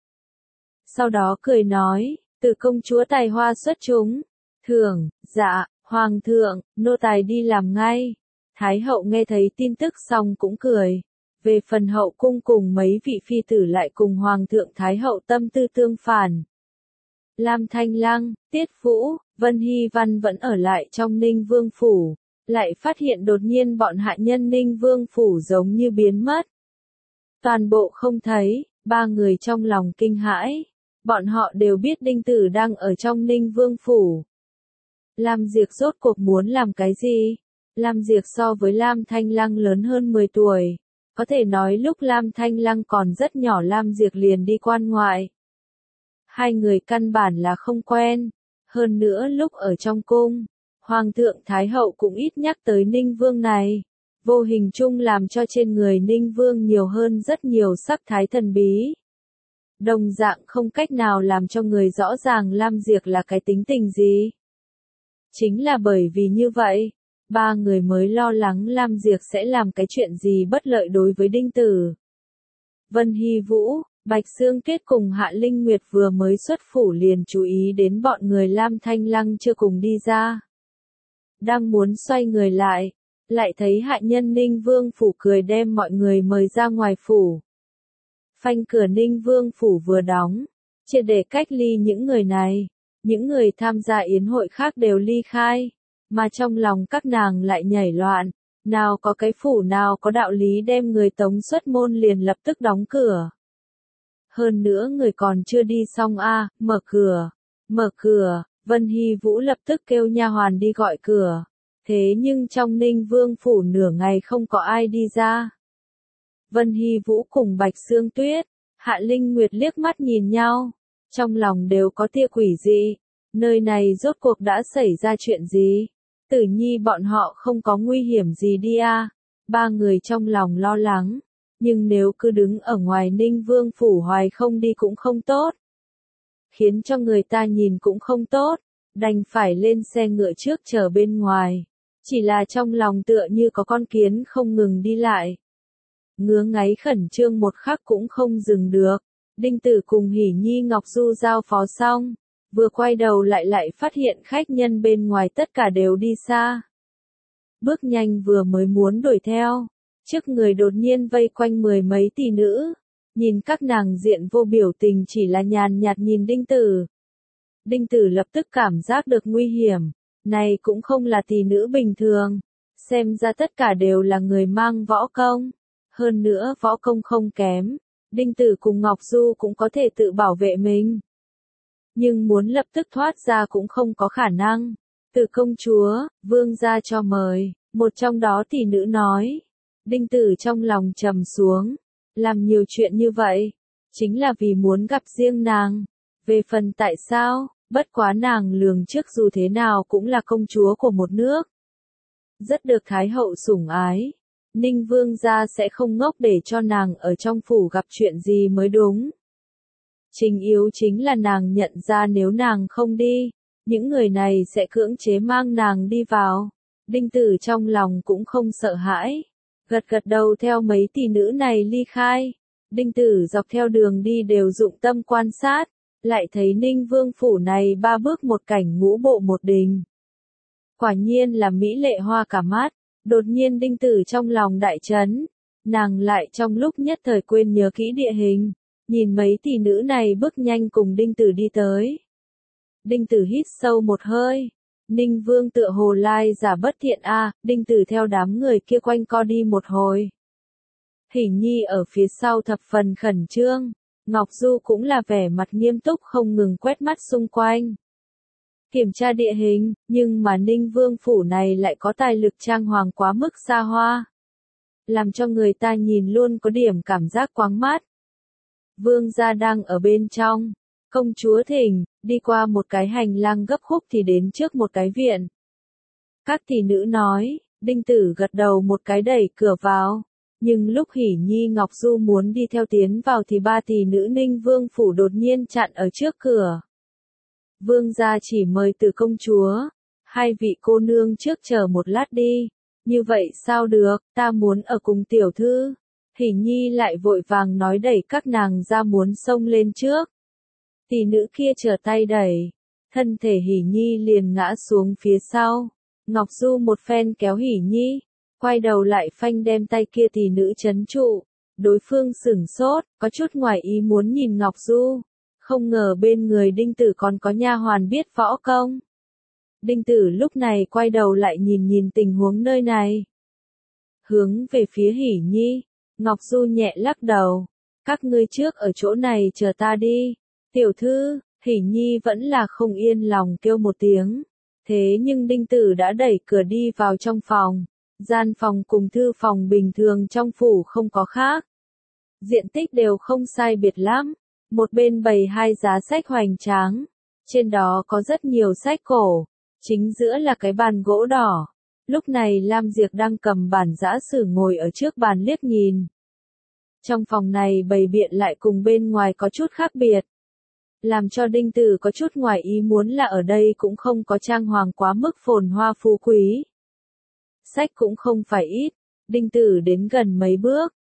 Sau đó cười nói, Từ công chúa tài hoa xuất chúng. Thưởng, dạ, hoàng thượng, nô tài đi làm ngay. Thái hậu nghe thấy tin tức xong cũng cười. Về phần hậu cung cùng mấy vị phi tử lại cùng hoàng thượng thái hậu tâm tư tương phản. Lam Thanh Lăng, Tiết Vũ, Vân Hy Văn vẫn ở lại trong Ninh Vương phủ, lại phát hiện đột nhiên bọn hạ nhân Ninh Vương phủ giống như biến mất. Toàn bộ không thấy, 3 người trong lòng kinh hãi, bọn họ đều biết Đinh Tử đang ở trong Ninh Vương phủ. Lam Diệp rốt cuộc muốn làm cái gì? Lam Diệp so với Lam Thanh Lăng lớn hơn 10 tuổi, có thể nói lúc Lam Thanh Lăng còn rất nhỏ Lam Diệp liền đi quan ngoại. 2 người căn bản là không quen, hơn nữa lúc ở trong cung, Hoàng thượng Thái hậu cũng ít nhắc tới Ninh Vương này, vô hình chung làm cho trên người Ninh Vương nhiều hơn rất nhiều sắc thái thần bí. Đồng dạng không cách nào làm cho người rõ ràng Lam Diệp là cái tính tình gì. Chính là bởi vì như vậy, 3 người mới lo lắng Lam Diệp sẽ làm cái chuyện gì bất lợi đối với Đinh Tử. Vân Hy Vũ, Bạch Xương Tuyết cùng Hạ Linh Nguyệt vừa mới xuất phủ liền chú ý đến bọn người Lam Thanh Lăng chưa cùng đi ra. Đang muốn xoay người lại thấy hạ nhân Ninh Vương phủ cười đem mọi người mời ra ngoài phủ. Phanh cửa Ninh Vương phủ vừa đóng, triệt để cách ly những người này, những người tham gia yến hội khác đều ly khai, mà trong lòng các nàng lại nhảy loạn, nào có cái phủ nào có đạo lý đem người tống xuất môn liền lập tức đóng cửa. Hơn nữa người còn chưa đi xong mở cửa, Vân Hy Vũ lập tức kêu nha hoàn đi gọi cửa. Thế nhưng trong Ninh Vương phủ nửa ngày không có ai đi ra. Vân Hy Vũ cùng Bạch Xương Tuyết, Hạ Linh Nguyệt liếc mắt nhìn nhau, trong lòng đều có tia quỷ dị, nơi này rốt cuộc đã xảy ra chuyện gì? Tử Nhi bọn họ không có nguy hiểm gì đi Ba người trong lòng lo lắng, nhưng nếu cứ đứng ở ngoài Ninh Vương phủ hoài không đi cũng không tốt. Khiến cho người ta nhìn cũng không tốt, đành phải lên xe ngựa trước chờ bên ngoài. Chỉ là trong lòng tựa như có con kiến không ngừng đi lại. Ngứa ngáy khẩn trương một khắc cũng không dừng được. Đinh Tử cùng Hỉ Nhi Ngọc Du giao phó xong, vừa quay đầu lại phát hiện khách nhân bên ngoài tất cả đều đi xa. Bước nhanh vừa mới muốn đuổi theo, trước người đột nhiên vây quanh mười mấy tỷ nữ, nhìn các nàng diện vô biểu tình chỉ là nhàn nhạt nhìn Đinh Tử. Đinh Tử lập tức cảm giác được nguy hiểm. Này cũng không là tỷ nữ bình thường, xem ra tất cả đều là người mang võ công, hơn nữa võ công không kém, Đinh Tử cùng Ngọc Du cũng có thể tự bảo vệ mình. Nhưng muốn lập tức thoát ra cũng không có khả năng. Từ công chúa, vương gia cho mời, một trong đó tỷ nữ nói. Đinh Tử trong lòng trầm xuống, làm nhiều chuyện như vậy, chính là vì muốn gặp riêng nàng. Về phần tại sao? Bất quá nàng lường trước dù thế nào cũng là công chúa của một nước. Rất được Thái hậu sủng ái. Ninh Vương gia sẽ không ngốc để cho nàng ở trong phủ gặp chuyện gì mới đúng. Chính yếu chính là nàng nhận ra nếu nàng không đi, những người này sẽ cưỡng chế mang nàng đi vào. Đinh Tử trong lòng cũng không sợ hãi. Gật đầu theo mấy tỷ nữ này ly khai. Đinh Tử dọc theo đường đi đều dụng tâm quan sát. Lại thấy Ninh Vương phủ này ba bước một cảnh ngũ bộ một đình. Quả nhiên là mỹ lệ hoa cả mắt, đột nhiên Đinh Tử trong lòng đại chấn, nàng lại trong lúc nhất thời quên nhớ kỹ địa hình, nhìn mấy tỷ nữ này bước nhanh cùng Đinh Tử đi tới. Đinh Tử hít sâu một hơi, Ninh Vương tựa hồ lai giả bất thiện Đinh Tử theo đám người kia quanh co đi một hồi. Hỉ Nhi ở phía sau thập phần khẩn trương. Ngọc Du cũng là vẻ mặt nghiêm túc không ngừng quét mắt xung quanh. Kiểm tra địa hình, nhưng mà Ninh Vương phủ này lại có tài lực trang hoàng quá mức xa hoa. Làm cho người ta nhìn luôn có điểm cảm giác quáng mát. Vương gia đang ở bên trong. Công chúa thỉnh, đi qua một cái hành lang gấp khúc thì đến trước một cái viện. Các tỷ nữ nói, Đinh Tử gật đầu một cái đẩy cửa vào. Nhưng lúc Hỉ Nhi Ngọc Du muốn đi theo tiến vào thì ba tỷ nữ Ninh Vương phủ đột nhiên chặn ở trước cửa. Vương gia chỉ mời từ công chúa, hai vị cô nương trước chờ một lát đi. Như vậy sao được, ta muốn ở cùng tiểu thư. Hỉ Nhi lại vội vàng nói đẩy các nàng ra muốn xông lên trước. Tỷ nữ kia trở tay đẩy, thân thể Hỉ Nhi liền ngã xuống phía sau. Ngọc Du một phen kéo Hỉ Nhi, quay đầu lại phanh đem tay kia tỷ nữ trấn trụ. Đối phương sửng sốt, có chút ngoài ý muốn nhìn Ngọc Du. Không ngờ bên người Đinh Tử còn có nha hoàn biết võ công. Đinh Tử lúc này quay đầu lại nhìn tình huống nơi này. Hướng về phía Hỉ Nhi, Ngọc Du nhẹ lắc đầu. Các ngươi trước ở chỗ này chờ ta đi. Tiểu thư, Hỉ Nhi vẫn là không yên lòng kêu một tiếng. Thế nhưng Đinh Tử đã đẩy cửa đi vào trong phòng. Gian phòng cùng thư phòng bình thường trong phủ không có khác. Diện tích đều không sai biệt lắm. Một bên bày hai giá sách hoành tráng. Trên đó có rất nhiều sách cổ. Chính giữa là cái bàn gỗ đỏ. Lúc này Lam Diệc đang cầm bản giã sử ngồi ở trước bàn liếc nhìn. Trong phòng này bày biện lại cùng bên ngoài có chút khác biệt. Làm cho Đinh Tử có chút ngoài ý muốn là ở đây cũng không có trang hoàng quá mức phồn hoa phú quý. Sách cũng không phải ít. Đinh Tử đến gần mấy bước,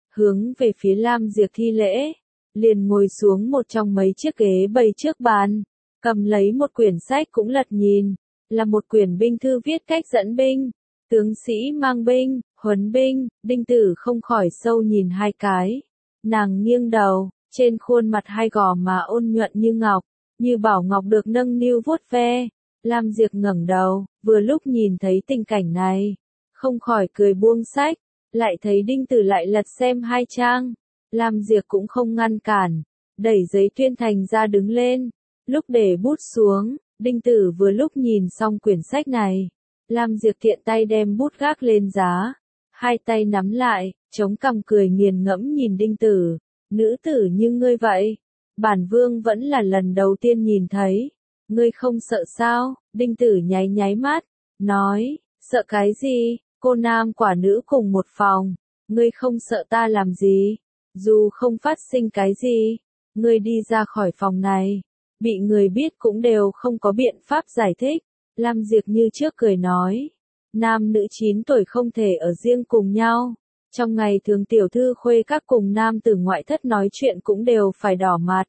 hướng về phía Lam Diệp thi lễ, liền ngồi xuống một trong mấy chiếc ghế bày trước bàn, cầm lấy một quyển sách cũng lật nhìn, là một quyển binh thư viết cách dẫn binh, tướng sĩ mang binh, huấn binh. Đinh Tử không khỏi sâu nhìn hai cái, nàng nghiêng đầu, trên khuôn mặt hai gò má ôn nhuận như ngọc, như bảo ngọc được nâng niu vuốt ve. Lam Diệp ngẩng đầu, vừa lúc nhìn thấy tình cảnh này, không khỏi cười buông sách, lại thấy Đinh Tử lại lật xem hai trang. Lam Diệp cũng không ngăn cản, đẩy giấy tuyên thành ra đứng lên, lúc để bút xuống, Đinh Tử vừa lúc nhìn xong quyển sách này. Lam Diệp tiện tay đem bút gác lên giá, hai tay nắm lại, chống cằm cười nghiền ngẫm nhìn Đinh Tử, nữ tử như ngươi vậy, bản vương vẫn là lần đầu tiên nhìn thấy, ngươi không sợ sao? Đinh Tử nháy nháy mắt, nói, sợ cái gì, cô nam quả nữ cùng một phòng, ngươi không sợ ta làm gì, dù không phát sinh cái gì, ngươi đi ra khỏi phòng này, bị người biết cũng đều không có biện pháp giải thích. Lam Diệp như trước cười nói, nam nữ 9 tuổi không thể ở riêng cùng nhau, trong ngày thường tiểu thư khuê các cùng nam tử ngoại thất nói chuyện cũng đều phải đỏ mặt.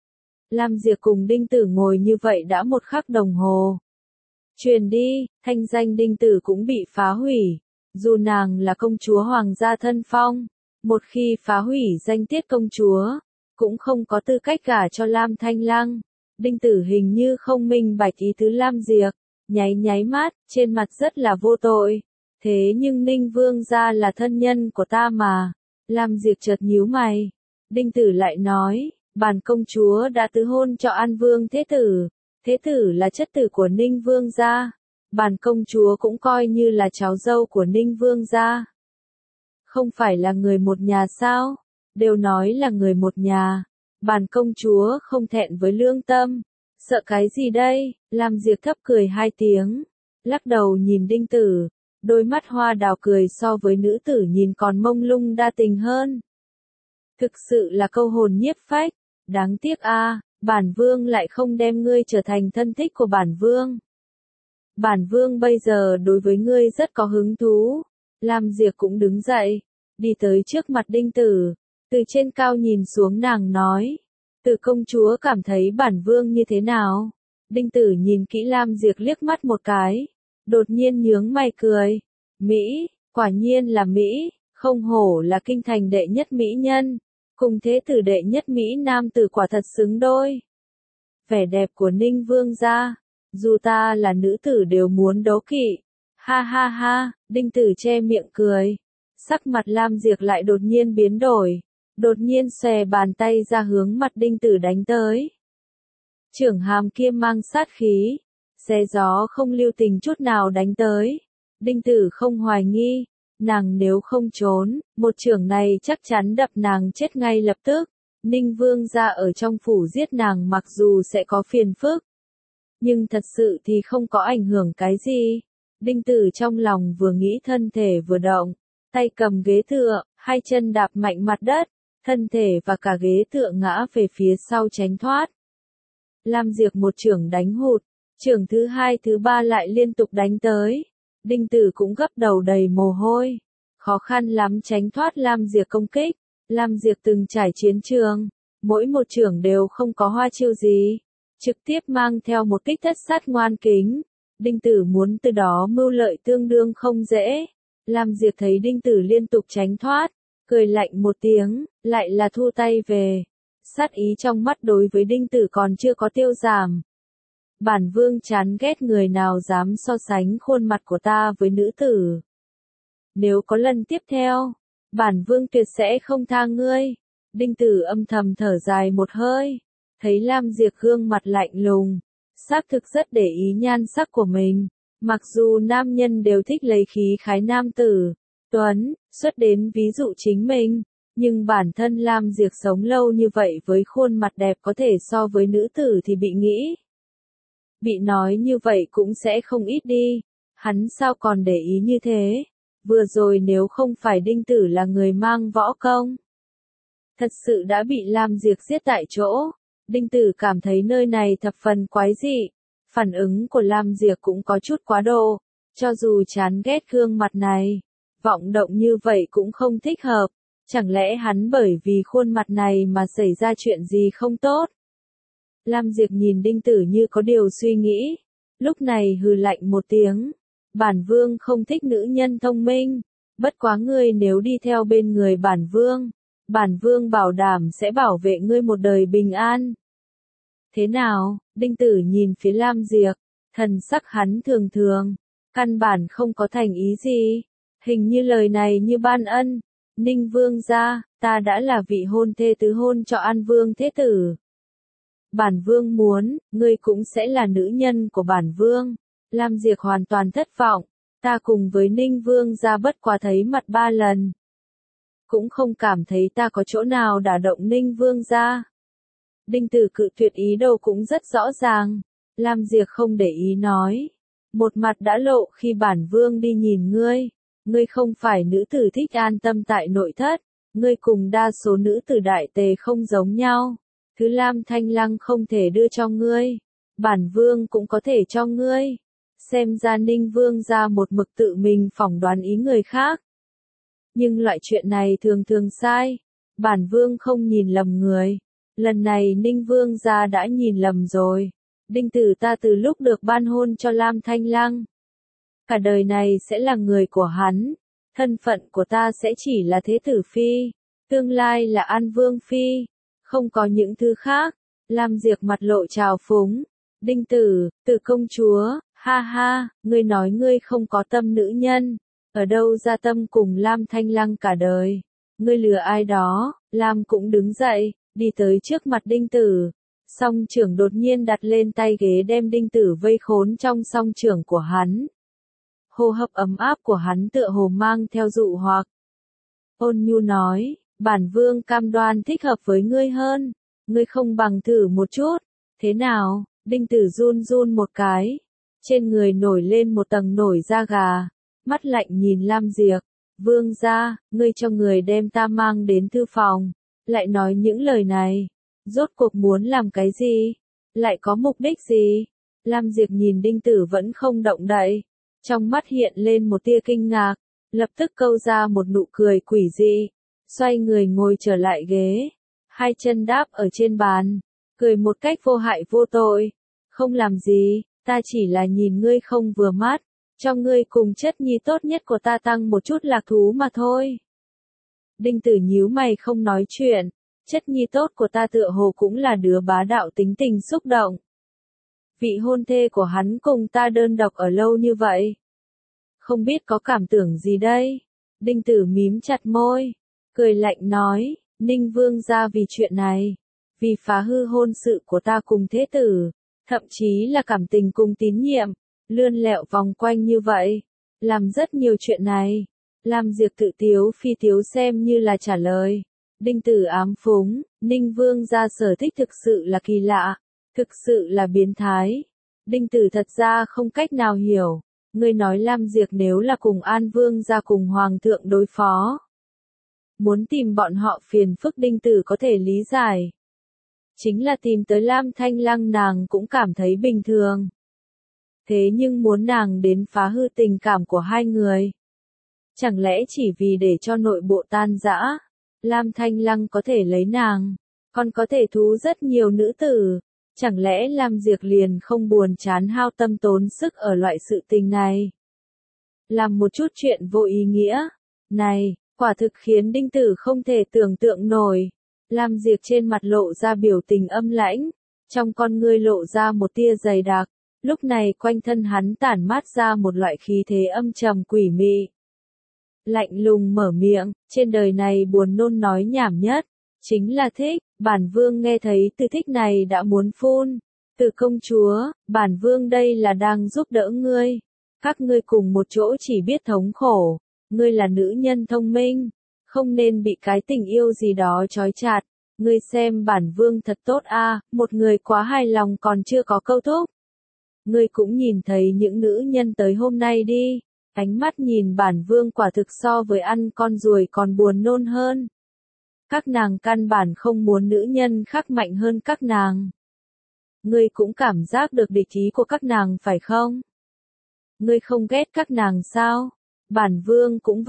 Lam Diệp cùng Đinh Tử ngồi như vậy đã 1 khắc đồng hồ. Truyền đi, thanh danh Đinh Tử cũng bị phá hủy, dù nàng là công chúa hoàng gia thân phong, một khi phá hủy danh tiết công chúa, cũng không có tư cách gả cho Lam Thanh Lăng. Đinh Tử hình như không minh bạch ý tứ Lam Diệp, nháy nháy mắt, trên mặt rất là vô tội. Thế nhưng Ninh Vương gia là thân nhân của ta mà. Lam Diệp chợt nhíu mày. Đinh Tử lại nói, bản công chúa đã tứ hôn cho An Vương Thế tử là chất tử của Ninh Vương gia. Bản công chúa cũng coi như là cháu dâu của Ninh Vương gia. Không phải là người một nhà sao? Đều nói là người một nhà. Bản công chúa không thẹn với lương tâm. Sợ cái gì đây? Lam Diệp thấp cười 2 tiếng, lắc đầu nhìn Đinh Tử, đôi mắt hoa đào cười so với nữ tử nhìn còn mông lung đa tình hơn. Thực sự là câu hồn nhiếp phách, đáng tiếc a, bản vương lại không đem ngươi trở thành thân thích của bản vương. Bản vương bây giờ đối với ngươi rất có hứng thú. Lam Diệp cũng đứng dậy, đi tới trước mặt Đinh Tử, từ trên cao nhìn xuống nàng nói, Từ công chúa cảm thấy bản vương như thế nào? Đinh Tử nhìn kỹ Lam Diệp liếc mắt một cái, đột nhiên nhướng mày cười. Mỹ, quả nhiên là Mỹ, không hổ là kinh thành đệ nhất mỹ nhân, cùng thế tử đệ nhất Mỹ nam tử quả thật xứng đôi. Vẻ đẹp của Ninh Vương gia, dù ta là nữ tử đều muốn đố kỵ. Ha ha ha, Đinh Tử che miệng cười. Sắc mặt Lam Diệp lại đột nhiên biến đổi, đột nhiên xòe bàn tay ra hướng mặt Đinh Tử đánh tới. Trưởng hàm kia mang sát khí, xé gió không lưu tình chút nào đánh tới. Đinh Tử không hoài nghi, nàng nếu không trốn, một chưởng này chắc chắn đập nàng chết ngay lập tức. Ninh Vương gia ở trong phủ giết nàng mặc dù sẽ có phiền phức, nhưng thật sự thì không có ảnh hưởng cái gì. Đinh Tử trong lòng vừa nghĩ thân thể vừa động, tay cầm ghế tựa, hai chân đạp mạnh mặt đất, thân thể và cả ghế tựa ngã về phía sau tránh thoát. Lam Diệp một chưởng đánh hụt, chưởng thứ hai thứ ba lại liên tục đánh tới. Đinh Tử cũng gấp đầu đầy mồ hôi, khó khăn lắm tránh thoát Lam Diệp công kích. Lam Diệp từng trải chiến trường, mỗi một chưởng đều không có hoa chiêu gì, trực tiếp mang theo một kích thất sát ngoan kính. Đinh Tử muốn từ đó mưu lợi tương đương không dễ. Lam Diệp thấy Đinh Tử liên tục tránh thoát, cười lạnh một tiếng, lại là thu tay về. Sát ý trong mắt đối với Đinh Tử còn chưa có tiêu giảm. Bản vương chán ghét người nào dám so sánh khuôn mặt của ta với nữ tử. Nếu có lần tiếp theo, bản vương tuyệt sẽ không tha ngươi. Đinh Tử âm thầm thở dài một hơi, thấy Lam Diệp gương mặt lạnh lùng, xác thực rất để ý nhan sắc của mình. Mặc dù nam nhân đều thích lấy khí khái nam tử, tuấn, xuất đến ví dụ chính mình, nhưng bản thân Lam Diệp sống lâu như vậy với khuôn mặt đẹp có thể so với nữ tử thì bị nghĩ. Bị nói như vậy cũng sẽ không ít đi, hắn sao còn để ý như thế, vừa rồi nếu không phải Đinh Tử là người mang võ công, thật sự đã bị Lam Diệp giết tại chỗ. Đinh Tử cảm thấy nơi này thập phần quái dị, phản ứng của Lam Diệp cũng có chút quá độ, cho dù chán ghét gương mặt này, vọng động như vậy cũng không thích hợp. Chẳng lẽ hắn bởi vì khuôn mặt này mà xảy ra chuyện gì không tốt? Lam Diệp nhìn Đinh Tử Như có điều suy nghĩ. Lúc này hừ lạnh một tiếng. Bản vương không thích nữ nhân thông minh. Bất quá ngươi nếu đi theo bên người bản vương bảo đảm sẽ bảo vệ ngươi một đời bình an. Thế nào? Đinh Tử nhìn phía Lam Diệp, thần sắc hắn thường thường, căn bản không có thành ý gì. Hình như lời này như ban ân. Ninh vương gia, ta đã là vị hôn thê tứ hôn cho An vương thế tử. Bản vương muốn, ngươi cũng sẽ là nữ nhân của bản vương. Lam Diệp hoàn toàn thất vọng. Ta cùng với Ninh vương gia bất quá thấy mặt 3 lần. Cũng không cảm thấy ta có chỗ nào đả động Ninh vương gia. Đinh Tử cự tuyệt ý đồ cũng rất rõ ràng. Lam Diệp không để ý nói. Một mặt đã lộ khi bản vương đi nhìn ngươi. Ngươi không phải nữ tử thích an tâm tại nội thất. Ngươi cùng đa số nữ tử đại tề không giống nhau. Thứ Lam Thanh Lăng không thể đưa cho ngươi. Bản vương cũng có thể cho ngươi. Xem ra Ninh vương gia một mực tự mình phỏng đoán ý người khác. Nhưng loại chuyện này thường thường sai. Bản vương không nhìn lầm người. Lần này Ninh vương gia đã nhìn lầm rồi. Đinh Tử ta từ lúc được ban hôn cho Lam Thanh Lăng. Cả đời này sẽ là người của hắn. Thân phận của ta sẽ chỉ là thế tử phi. Tương lai là An vương phi. Không có những thứ khác. Lam Diệp mặt lộ trào phúng. Đinh Tử, Tử công chúa, ha ha, ngươi nói ngươi không có tâm nữ nhân. Ở đâu ra tâm cùng Lam Thanh Lăng cả đời. Ngươi lừa ai đó. Lam cũng đứng dậy, đi tới trước mặt Đinh Tử. Song trưởng đột nhiên đặt lên tay ghế đem Đinh Tử vây khốn trong song trưởng của hắn. Hô hấp ấm áp của hắn tựa hồ mang theo dụ hoặc. Ôn nhu nói, bản vương cam đoan thích hợp với ngươi hơn. Ngươi không bằng thử một chút. Thế nào? Đinh Tử run run một cái. Trên người nổi lên một tầng nổi da gà. Mắt lạnh nhìn Lam Diệp. Vương gia, ngươi cho người đem ta mang đến thư phòng. Lại nói những lời này. Rốt cuộc muốn làm cái gì? Lại có mục đích gì? Lam Diệp nhìn Đinh Tử vẫn không động đậy. Trong mắt hiện lên một tia kinh ngạc. Lập tức câu ra một nụ cười quỷ dị. Xoay người ngồi trở lại ghế. Hai chân đáp ở trên bàn. Cười một cách vô hại vô tội. Không làm gì, ta chỉ là nhìn ngươi không vừa mắt. Cho ngươi cùng chất nhi tốt nhất của ta tăng một chút lạc thú mà thôi. Đinh Tử nhíu mày không nói chuyện. Chất nhi tốt của ta tựa hồ cũng là đứa bá đạo tính tình xúc động. Vị hôn thê của hắn cùng ta đơn độc ở lâu như vậy. Không biết có cảm tưởng gì đây? Đinh Tử mím chặt môi. Cười lạnh nói, Ninh vương gia vì chuyện này. Vì phá hư hôn sự của ta cùng thế tử. Thậm chí là cảm tình cùng tín nhiệm. Lươn lẹo vòng quanh như vậy. Làm rất nhiều chuyện này. Làm Diệp tự tiếu phi tiếu xem như là trả lời. Đinh Tử ám phúng, Ninh vương gia sở thích thực sự là kỳ lạ. Thực sự là biến thái. Đinh Tử thật ra không cách nào hiểu. Ngươi nói Lam Diệp nếu là cùng An vương gia cùng Hoàng thượng đối phó. Muốn tìm bọn họ phiền phức Đinh Tử có thể lý giải. Chính là tìm tới Lam Thanh Lăng nàng cũng cảm thấy bình thường. Thế nhưng muốn nàng đến phá hư tình cảm của hai người. Chẳng lẽ chỉ vì để cho nội bộ tan rã. Lam Thanh Lăng có thể lấy nàng. Còn có thể thú rất nhiều nữ tử. Chẳng lẽ Lam Diệp liền không buồn chán hao tâm tốn sức ở loại sự tình này. Làm một chút chuyện vô ý nghĩa. Này, quả thực khiến Đinh Tử không thể tưởng tượng nổi. Lam Diệp trên mặt lộ ra biểu tình âm lãnh. Trong con ngươi lộ ra một tia dày đặc. Lúc này quanh thân hắn tản mát ra một loại khí thế âm trầm quỷ mị. Lạnh lùng mở miệng, trên đời này buồn nôn nói nhảm nhất. Chính là thích, bản vương nghe thấy từ thích này đã muốn phun. Từ công chúa, bản vương đây là đang giúp đỡ ngươi. Các ngươi cùng một chỗ chỉ biết thống khổ. Ngươi là nữ nhân thông minh. Không nên bị cái tình yêu gì đó trói chặt. Ngươi xem bản vương thật tốt a, một người quá hài lòng còn chưa có câu thúc. Ngươi cũng nhìn thấy những nữ nhân tới hôm nay đi. Ánh mắt nhìn bản vương quả thực so với ăn con ruồi còn buồn nôn hơn. Các nàng căn bản không muốn nữ nhân khác mạnh hơn các nàng. Ngươi cũng cảm giác được địch ý của các nàng phải không? Ngươi không ghét các nàng sao? Bản vương cũng vậy,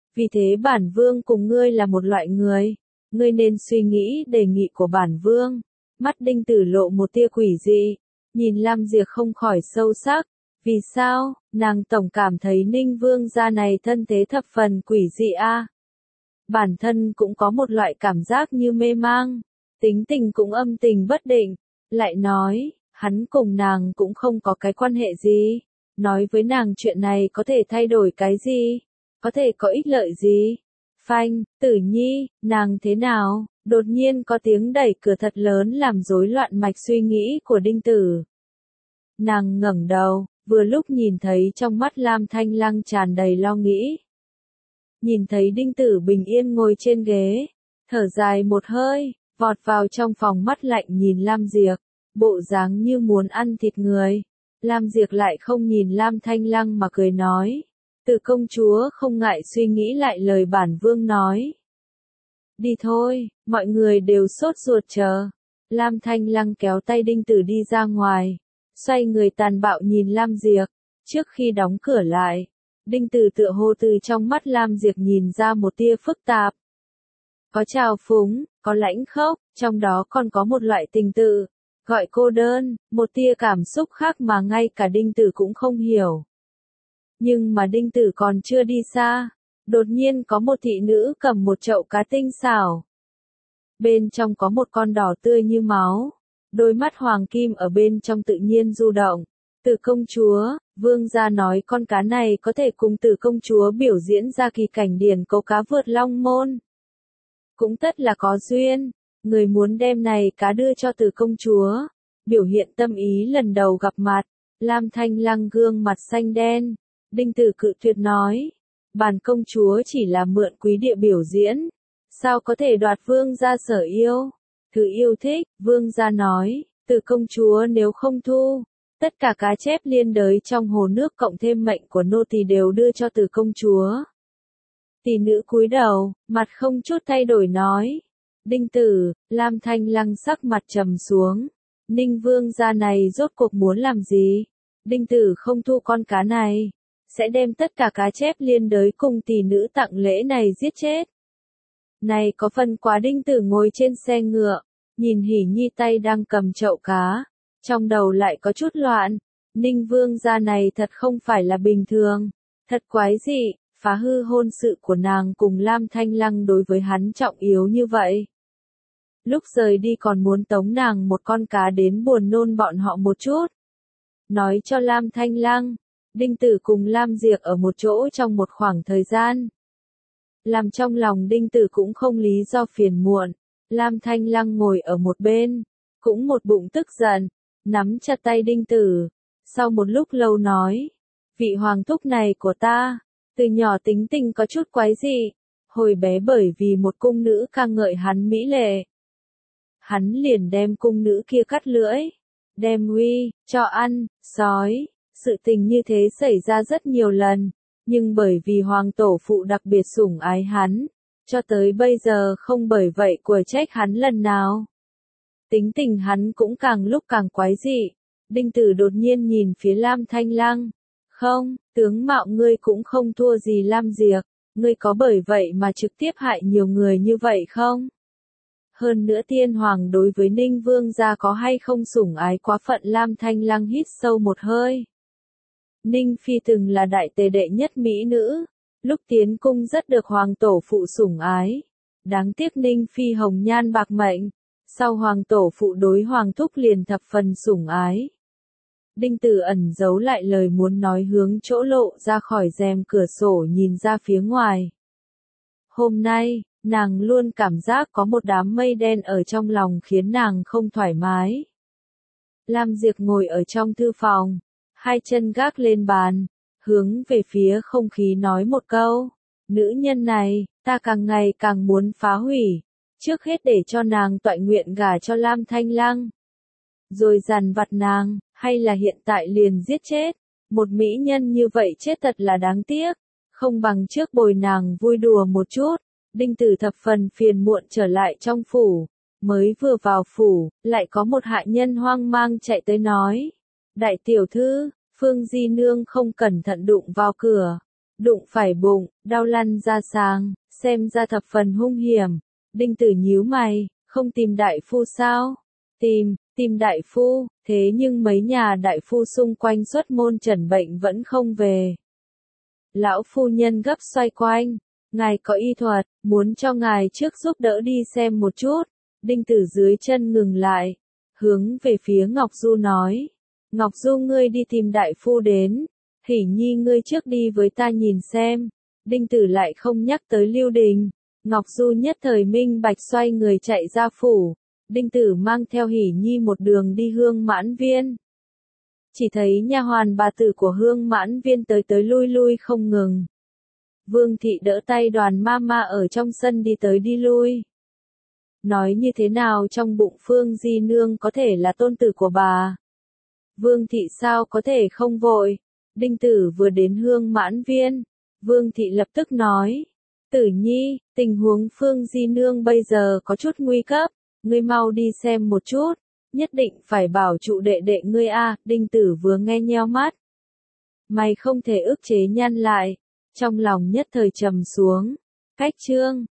Vì thế bản vương cùng ngươi là một loại người. Ngươi nên suy nghĩ đề nghị của bản vương. Mắt Đinh Tử lộ một tia quỷ dị. Nhìn Lam Diệp không khỏi sâu sắc. Vì sao, nàng tổng cảm thấy Ninh Vương gia này thân thế thập phần quỷ dị a. Bản thân cũng có một loại cảm giác như mê mang. Tính tình cũng âm tình bất định. Lại nói, hắn cùng nàng cũng không có cái quan hệ gì. Nói với nàng chuyện này có thể thay đổi cái gì? Có thể có ích lợi gì? Phanh, Tử Nhi, nàng thế nào? Đột nhiên có tiếng đẩy cửa thật lớn làm rối loạn mạch suy nghĩ của Đinh Tử. Nàng ngẩng đầu, vừa lúc nhìn thấy trong mắt Lam Thanh Lăng tràn đầy lo nghĩ. Nhìn thấy Đinh Tử bình yên ngồi trên ghế, thở dài một hơi, vọt vào trong phòng mắt lạnh nhìn Lam Diệp, bộ dáng như muốn ăn thịt người. Lam Diệp lại không nhìn Lam Thanh Lăng mà cười nói. Từ công chúa không ngại suy nghĩ lại lời bản vương nói. Đi thôi, mọi người đều sốt ruột chờ. Lam Thanh Lăng kéo tay Đinh Tử đi ra ngoài. Xoay người tàn bạo nhìn Lam Diệp. Trước khi đóng cửa lại, Đinh Tử tựa hồ từ trong mắt Lam Diệp nhìn ra một tia phức tạp. Có trào phúng, có lãnh khốc, trong đó còn có một loại tình tự. Gọi cô đơn, một tia cảm xúc khác mà ngay cả Đinh Tử cũng không hiểu. Nhưng mà Đinh Tử còn chưa đi xa, đột nhiên có một thị nữ cầm một chậu cá tinh xảo. Bên trong có một con đỏ tươi như máu, đôi mắt hoàng kim ở bên trong tự nhiên du động. Từ công chúa, vương gia nói con cá này có thể cùng Từ công chúa biểu diễn ra kỳ cảnh điển câu cá vượt long môn. Cũng tất là có duyên, người muốn đem này cá đưa cho Từ công chúa. Biểu hiện tâm ý lần đầu gặp mặt, Lam Thanh Lăng gương mặt xanh đen. Đinh Tử cự tuyệt nói, bản công chúa chỉ là mượn quý địa biểu diễn, sao có thể đoạt vương gia sở yêu, thứ yêu thích. Vương gia nói, Từ công chúa nếu không thu, tất cả cá chép liên đới trong hồ nước cộng thêm mệnh của nô tỳ đều đưa cho Từ công chúa. Tỷ nữ cúi đầu, mặt không chút thay đổi nói, Đinh Tử. Lam Thanh Lăng sắc mặt trầm xuống, Ninh vương gia này rốt cuộc muốn làm gì? Đinh Tử không thu con cá này, sẽ đem tất cả cá chép liên đới cùng tỷ nữ tặng lễ này giết chết. Này có phần quá. Đinh Tử ngồi trên xe ngựa, nhìn Hỉ Nhi tay đang cầm chậu cá, trong đầu lại có chút loạn. Ninh vương gia này thật không phải là bình thường, thật quái dị, phá hư hôn sự của nàng cùng Lam Thanh Lăng đối với hắn trọng yếu như vậy. Lúc rời đi còn muốn tống nàng một con cá đến buồn nôn bọn họ một chút. Nói cho Lam Thanh Lăng, Đinh Tử cùng Lam Diệp ở một chỗ trong một khoảng thời gian. Làm trong lòng Đinh Tử cũng không lý do phiền muộn. Lam Thanh Lăng ngồi ở một bên, cũng một bụng tức giận, nắm chặt tay Đinh Tử. Sau một lúc lâu nói, vị hoàng thúc này của ta, từ nhỏ tính tình có chút quái dị. Hồi bé bởi vì một cung nữ ca ngợi hắn mỹ lệ, hắn liền đem cung nữ kia cắt lưỡi, đem uy, cho ăn, sói. Sự tình như thế xảy ra rất nhiều lần, nhưng bởi vì hoàng tổ phụ đặc biệt sủng ái hắn, cho tới bây giờ không bởi vậy của trách hắn lần nào. Tính tình hắn cũng càng lúc càng quái dị. Đinh Tử đột nhiên nhìn phía Lam Thanh Lăng. Không, tướng mạo ngươi cũng không thua gì Lam Diệp, ngươi có bởi vậy mà trực tiếp hại nhiều người như vậy không? Hơn nữa tiên hoàng đối với Ninh vương gia có hay không sủng ái quá phận? Lam Thanh Lăng hít sâu một hơi. Ninh Phi từng là đại tề đệ nhất mỹ nữ, lúc tiến cung rất được hoàng tổ phụ sủng ái. Đáng tiếc Ninh Phi hồng nhan bạc mệnh, sau hoàng tổ phụ đối hoàng thúc liền thập phần sủng ái. Đinh Tử ẩn giấu lại lời muốn nói hướng chỗ lộ ra khỏi rèm cửa sổ nhìn ra phía ngoài. Hôm nay, nàng luôn cảm giác có một đám mây đen ở trong lòng khiến nàng không thoải mái. Lam Diệp ngồi ở trong thư phòng, hai chân gác lên bàn, hướng về phía không khí nói một câu. Nữ nhân này, ta càng ngày càng muốn phá hủy. Trước hết để cho nàng toại nguyện gả cho Lam Thanh Lăng. Rồi dằn vặt nàng, hay là hiện tại liền giết chết. Một mỹ nhân như vậy chết thật là đáng tiếc. Không bằng trước bồi nàng vui đùa một chút. Đinh Tử thập phần phiền muộn trở lại trong phủ. Mới vừa vào phủ, lại có một hạ nhân hoang mang chạy tới nói. Đại tiểu thư, Phương Di Nương không cẩn thận đụng vào cửa. đụng phải bụng, đau lăn ra sàng, xem ra thập phần hung hiểm. Đinh Tử nhíu mày, không tìm đại phu sao? Tìm đại phu, thế nhưng mấy nhà đại phu xung quanh xuất môn chẩn bệnh vẫn không về. Lão phu nhân gấp xoay quanh, ngài có y thuật, muốn cho ngài trước giúp đỡ đi xem một chút. Đinh Tử dưới chân ngừng lại, hướng về phía Ngọc Du nói. Ngọc Du ngươi đi tìm đại phu đến, Hỷ Nhi ngươi trước đi với ta nhìn xem. Đinh Tử lại không nhắc tới Lưu Đình. Ngọc Du nhất thời minh bạch xoay người chạy ra phủ. Đinh Tử mang theo Hỷ Nhi một đường đi Hương Mãn Viên. Chỉ thấy nha hoàn bà tử của Hương Mãn Viên tới tới lui lui không ngừng. Vương thị đỡ tay Đoàn Mama ở trong sân đi tới đi lui. Nói như thế nào trong bụng Phương Di Nương có thể là tôn tử của bà? Vương thị sao có thể không vội? Đinh Tử vừa đến Hương Mãn Viên, Vương thị lập tức nói. Tử Nhi, tình huống Phương Di Nương bây giờ có chút nguy cấp, ngươi mau đi xem một chút, nhất định phải bảo trụ đệ đệ ngươi a. Đinh Tử vừa nghe nheo mắt, mày không thể ức chế nhăn lại, trong lòng nhất thời trầm xuống. Cách chương